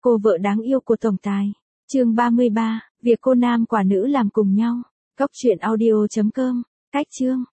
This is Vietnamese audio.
Cô vợ đáng yêu của tổng tài. Chương 33, việc cô nam quả nữ làm cùng nhau. Cóc truyện audio.com. Cách chương.